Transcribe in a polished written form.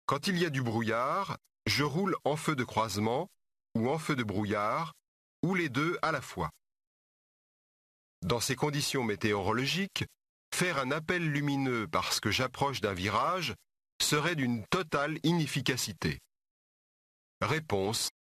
Quand il y a du brouillard, je roule en feu de croisement ou en feu de brouillard, ou les deux à la fois. Dans ces conditions météorologiques, faire un appel lumineux parce que j'approche d'un virage serait d'une totale inefficacité. Réponse